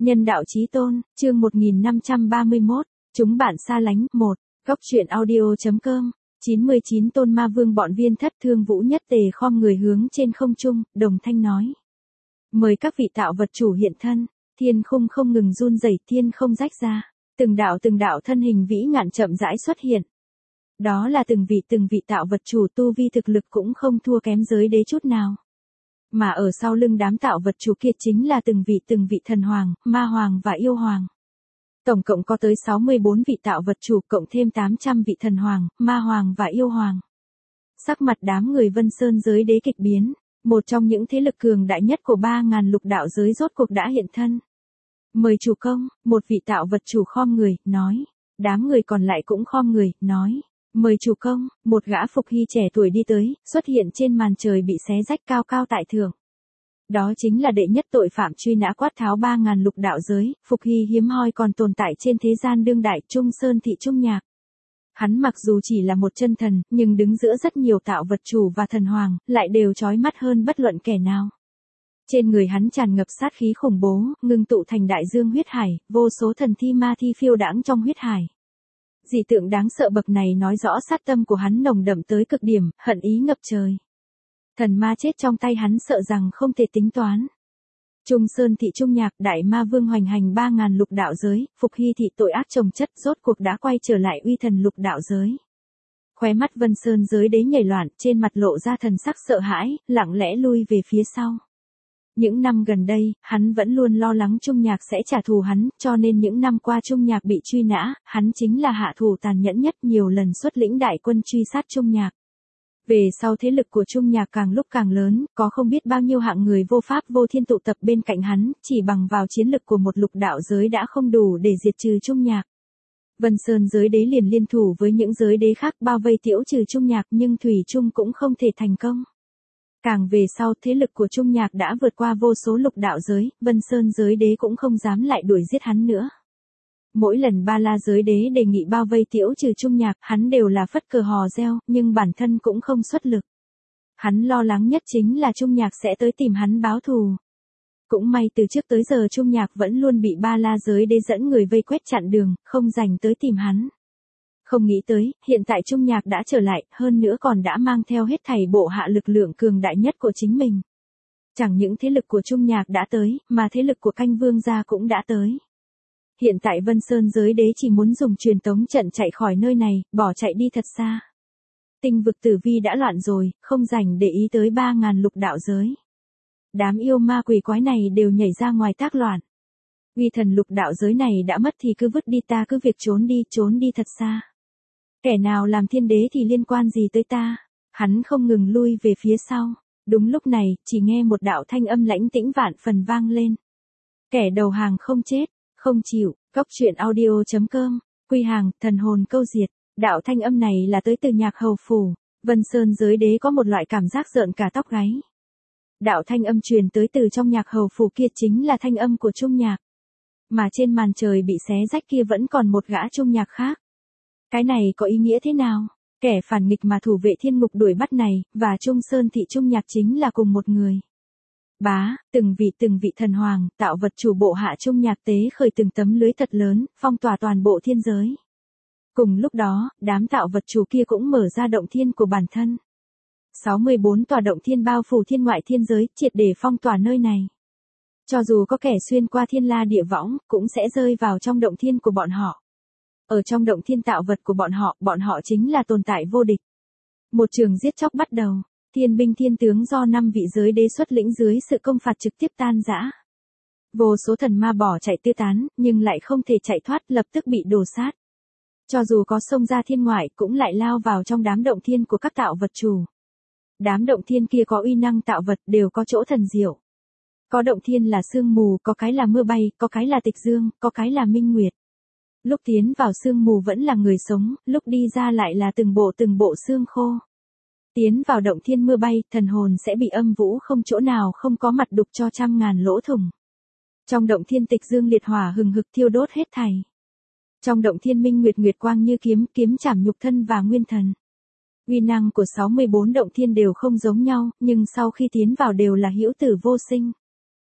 Nhân đạo chí tôn, chương 1531, chúng bạn xa lánh, 1, góc truyện audio.com, 99 tôn ma vương bọn Viên Thất Thương Vũ nhất tề khom người hướng trên không trung, đồng thanh nói. Mời các vị tạo vật chủ hiện thân, thiên khung không ngừng run rẩy, thiên không rách ra, từng đạo thân hình vĩ ngạn chậm rãi xuất hiện. Đó là từng vị tạo vật chủ tu vi thực lực cũng không thua kém giới đế chút nào. Mà ở sau lưng đám tạo vật chủ kia chính là từng vị thần hoàng, ma hoàng và yêu hoàng. Tổng cộng có tới 64 vị tạo vật chủ cộng thêm 800 vị thần hoàng, ma hoàng và yêu hoàng. Sắc mặt đám người Vân Sơn giới đế kịch biến, một trong những thế lực cường đại nhất của 3.000 lục đạo giới rốt cuộc đã hiện thân. Mời chủ công, một vị tạo vật chủ khom người, nói. Đám người còn lại cũng khom người, nói. Mời chủ công, một gã phục hy trẻ tuổi đi tới, xuất hiện trên màn trời bị xé rách cao cao tại thượng. Đó chính là đệ nhất tội phạm truy nã quát tháo 3.000 lục đạo giới, phục hy hiếm hoi còn tồn tại trên thế gian đương đại, Trung Sơn Thị Trung Nhạc. Hắn mặc dù chỉ là một chân thần, nhưng đứng giữa rất nhiều tạo vật chủ và thần hoàng, lại đều chói mắt hơn bất luận kẻ nào. Trên người hắn tràn ngập sát khí khủng bố, ngưng tụ thành đại dương huyết hải, vô số thần thi ma thi phiêu đãng trong huyết hải. Dị tượng đáng sợ bậc này nói rõ sát tâm của hắn nồng đậm tới cực điểm, hận ý ngập trời. Thần ma chết trong tay hắn sợ rằng không thể tính toán. Trung Sơn Thị Trung Nhạc, đại ma vương hoành hành 3.000 lục đạo giới, phục hy thị tội ác chồng chất rốt cuộc đã quay trở lại uy thần lục đạo giới. Khóe mắt Vân Sơn giới đế nhảy loạn, trên mặt lộ ra thần sắc sợ hãi, lặng lẽ lui về phía sau. Những năm gần đây, hắn vẫn luôn lo lắng Trung Nhạc sẽ trả thù hắn, cho nên những năm qua Trung Nhạc bị truy nã, hắn chính là hạ thủ tàn nhẫn nhất, nhiều lần xuất lĩnh đại quân truy sát Trung Nhạc. Về sau thế lực của Trung Nhạc càng lúc càng lớn, có không biết bao nhiêu hạng người vô pháp vô thiên tụ tập bên cạnh hắn, chỉ bằng vào chiến lực của một lục đạo giới đã không đủ để diệt trừ Trung Nhạc. Vân Sơn giới đế liền liên thủ với những giới đế khác bao vây tiễu trừ Trung Nhạc, nhưng thủy chung cũng không thể thành công. Càng về sau thế lực của Trung Nhạc đã vượt qua vô số lục đạo giới, Vân Sơn giới đế cũng không dám lại đuổi giết hắn nữa. Mỗi lần Ba La giới đế đề nghị bao vây tiễu trừ Trung Nhạc, hắn đều là phất cờ hò reo, nhưng bản thân cũng không xuất lực. Hắn lo lắng nhất chính là Trung Nhạc sẽ tới tìm hắn báo thù. Cũng may từ trước tới giờ Trung Nhạc vẫn luôn bị Ba La giới đế dẫn người vây quét chặn đường, không dành tới tìm hắn. Không nghĩ tới, hiện tại Trung Nhạc đã trở lại, hơn nữa còn đã mang theo hết thảy bộ hạ lực lượng cường đại nhất của chính mình. Chẳng những thế lực của Trung Nhạc đã tới, mà thế lực của Canh Vương gia cũng đã tới. Hiện tại Vân Sơn giới đế chỉ muốn dùng truyền tống trận chạy khỏi nơi này, bỏ chạy đi thật xa. Tinh vực tử vi đã loạn rồi, không rảnh để ý tới 3.000 lục đạo giới. Đám yêu ma quỷ quái này đều nhảy ra ngoài tác loạn. Uy thần lục đạo giới này đã mất thì cứ vứt đi, ta cứ việc trốn đi thật xa. Kẻ nào làm thiên đế thì liên quan gì tới ta? Hắn không ngừng lui về phía sau. Đúng lúc này, chỉ nghe một đạo thanh âm lãnh tĩnh vạn phần vang lên. Kẻ đầu hàng không chết, không chịu, góc truyện audio.com, quy hàng, thần hồn câu diệt. Đạo thanh âm này là tới từ Nhạc Hầu Phủ. Vân Sơn giới đế có một loại cảm giác rợn cả tóc gáy. Đạo thanh âm truyền tới từ trong Nhạc Hầu Phủ kia chính là thanh âm của Trung Nhạc. Mà trên màn trời bị xé rách kia vẫn còn một gã Trung Nhạc khác. Cái này có ý nghĩa thế nào? Kẻ phản nghịch mà thủ vệ thiên ngục đuổi bắt này, và Trung Sơn Thị Trung Nhạc chính là cùng một người. Từng vị thần hoàng, tạo vật chủ bộ hạ Trung Nhạc tế khởi từng tấm lưới thật lớn, phong tỏa toàn bộ thiên giới. Cùng lúc đó, đám tạo vật chủ kia cũng mở ra động thiên của bản thân. 64 tòa động thiên bao phủ thiên ngoại thiên giới, triệt để phong tỏa nơi này. Cho dù có kẻ xuyên qua thiên la địa võng, cũng sẽ rơi vào trong động thiên của bọn họ. Ở trong động thiên tạo vật của bọn họ chính là tồn tại vô địch. Một trường giết chóc bắt đầu, thiên binh thiên tướng do 5 vị giới đế xuất lĩnh dưới sự công phạt trực tiếp tan rã. Vô số thần ma bỏ chạy tứ tán, nhưng lại không thể chạy thoát, lập tức bị đổ sát. Cho dù có xông ra thiên ngoại, cũng lại lao vào trong đám động thiên của các tạo vật chủ. Đám động thiên kia có uy năng tạo vật, đều có chỗ thần diệu. Có động thiên là sương mù, có cái là mưa bay, có cái là tịch dương, có cái là minh nguyệt. Lúc tiến vào sương mù vẫn là người sống, lúc đi ra lại là từng bộ xương khô. Tiến vào động thiên mưa bay, thần hồn sẽ bị âm vũ không chỗ nào không có mặt đục cho 100.000 lỗ thủng. Trong động thiên tịch dương liệt hỏa hừng hực thiêu đốt hết thảy. Trong động thiên minh nguyệt quang như kiếm chảm nhục thân và nguyên thần. Uy năng của 64 động thiên đều không giống nhau, nhưng sau khi tiến vào đều là hữu tử vô sinh.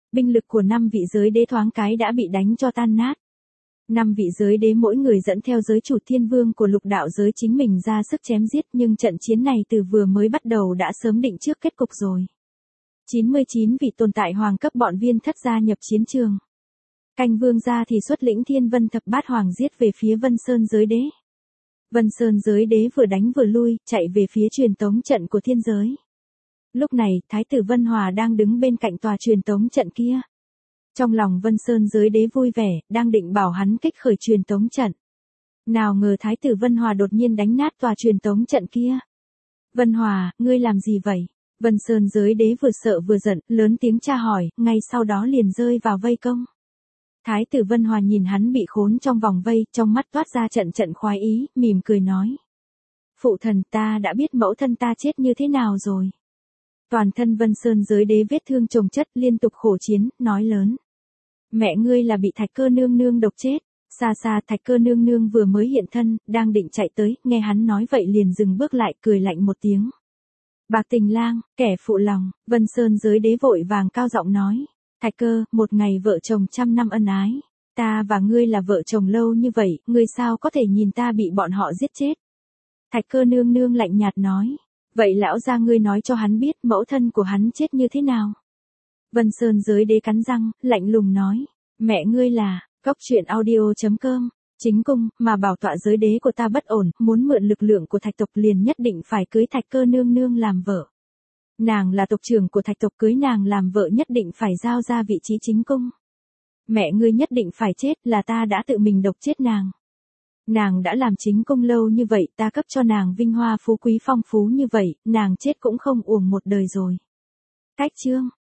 binh lực của 5 vị giới đế thoáng cái đã bị đánh cho tan nát. 5 vị giới đế mỗi người dẫn theo giới chủ thiên vương của lục đạo giới chính mình ra sức chém giết, nhưng trận chiến này từ vừa mới bắt đầu đã sớm định trước kết cục rồi. 99 vị tồn tại hoàng cấp bọn Viên Thất gia nhập chiến trường. Canh vương gia thì xuất lĩnh Thiên Vân thập bát hoàng giết về phía Vân Sơn giới đế. Vân Sơn giới đế vừa đánh vừa lui, chạy về phía truyền tống trận của thiên giới. Lúc này, Thái tử Vân Hòa đang đứng bên cạnh tòa truyền tống trận kia. Trong lòng Vân Sơn giới đế vui vẻ, đang định bảo hắn kích khởi truyền tống trận. Nào ngờ Thái tử Vân Hòa đột nhiên đánh nát tòa truyền tống trận kia. Vân Hòa, ngươi làm gì vậy? Vân Sơn giới đế vừa sợ vừa giận, lớn tiếng tra hỏi, ngay sau đó liền rơi vào vây công. Thái tử Vân Hòa nhìn hắn bị khốn trong vòng vây, trong mắt toát ra trận trận khoái ý, mỉm cười nói. Phụ thần, ta đã biết mẫu thân ta chết như thế nào rồi. Toàn thân Vân Sơn giới đế vết thương chồng chất, liên tục khổ chiến, nói lớn. Mẹ ngươi là bị Thạch Cơ nương nương độc chết. Xa xa Thạch Cơ nương nương vừa mới hiện thân, đang định chạy tới, nghe hắn nói vậy liền dừng bước lại, cười lạnh một tiếng. Bạc Tình Lang, kẻ phụ lòng. Vân Sơn giới đế vội vàng cao giọng nói. Thạch Cơ, một ngày vợ chồng 100 năm ân ái. Ta và ngươi là vợ chồng lâu như vậy, ngươi sao có thể nhìn ta bị bọn họ giết chết. Thạch Cơ nương nương lạnh nhạt nói. Vậy lão gia ngươi nói cho hắn biết mẫu thân của hắn chết như thế nào. Vân Sơn giới đế cắn răng, lạnh lùng nói. Mẹ ngươi là, Cốc Truyện Audio.com, chính cung, mà bảo tọa giới đế của ta bất ổn, muốn mượn lực lượng của Thạch tộc liền nhất định phải cưới Thạch Cơ nương nương làm vợ. Nàng là tộc trưởng của Thạch tộc, cưới nàng làm vợ nhất định phải giao ra vị trí chính cung. Mẹ ngươi nhất định phải chết, là ta đã tự mình độc chết nàng. Nàng đã làm chính cung lâu như vậy, ta cấp cho nàng vinh hoa phú quý phong phú như vậy, nàng chết cũng không uổng một đời rồi. Cách chương